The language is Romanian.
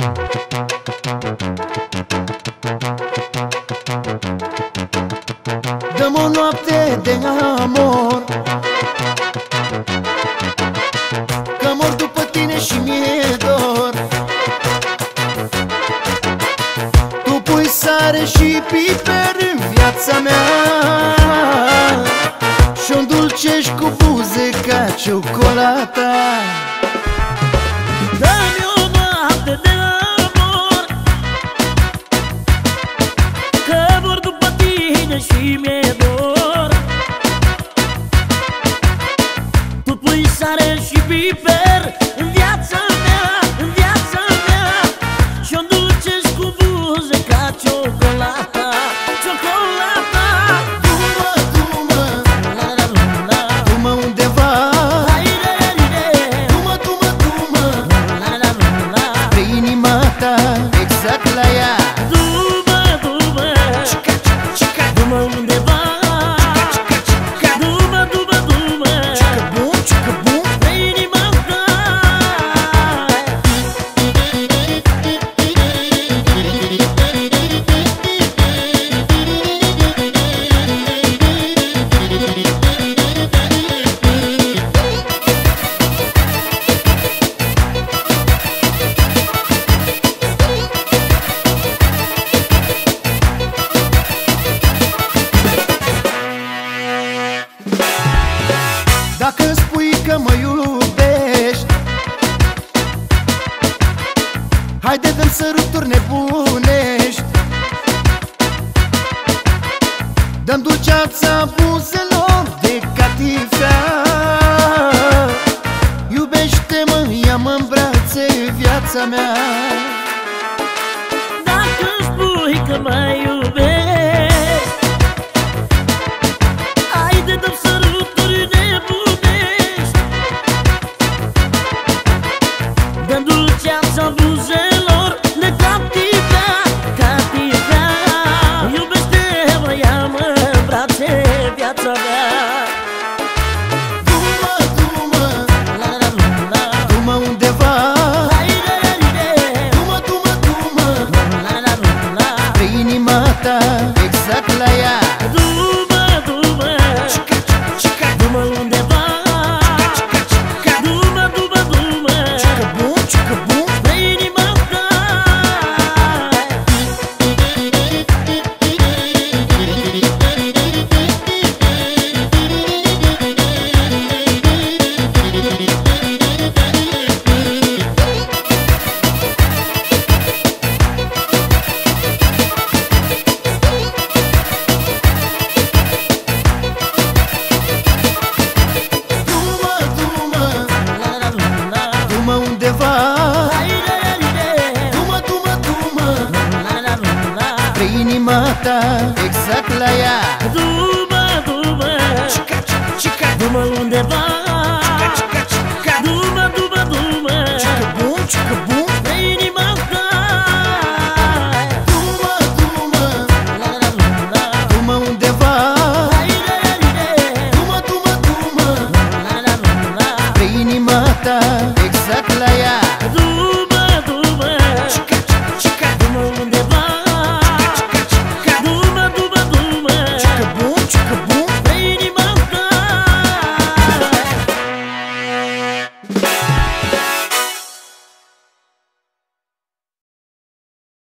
Dă-mi o noapte de amor, că mor după tine și mi-e dor. Tu pui sare și piper în viața mea și-o îndulcești cu buze ca ciocolata. Dă-mi o noapte de amor, că mor după tine și mi-e dor. Tu pui sare și piper în viața mea, în viața mea, și-o îndulcești cu buze ca ciocolata, ciocolata. Du-mă, du-mă, du-mă undeva, du-mă, du-mă, du-mă pe inima ta, exact la ea. Du-mă, du-mă, du-mă undeva, du-mă, du-mă, du-mă Ciucă-bum, ciucă-bum. pe inima ta. Dacă-mi spui că mă iubești, haide dă-mi săruturi nebunești, dă-mi dulceața buzelor de catifea. Iubește-mă, ia-mă-n brațe, viața mea. Dacă-mi spui că mă iubești, haide dă-mi săruturi nebunești, dă-mi dulceața buzelor de catifea, catifea. Iubește-mă, ia-mă-n brațe, viața mea. Du-mă, du-mă, du-mă undeva, du-mă, du-mă, du-mă pe inima ta, exact la ea. Du-mă, du-mă, du-mă undeva, du-mă, du-mă, du-mă Ciucă-bum, ciucă-bum. pe inima ta. Du-mă, du-mă, du-mă undeva, du-mă, du-mă, du-mă pe inima ta, exact la ea. Du-mă,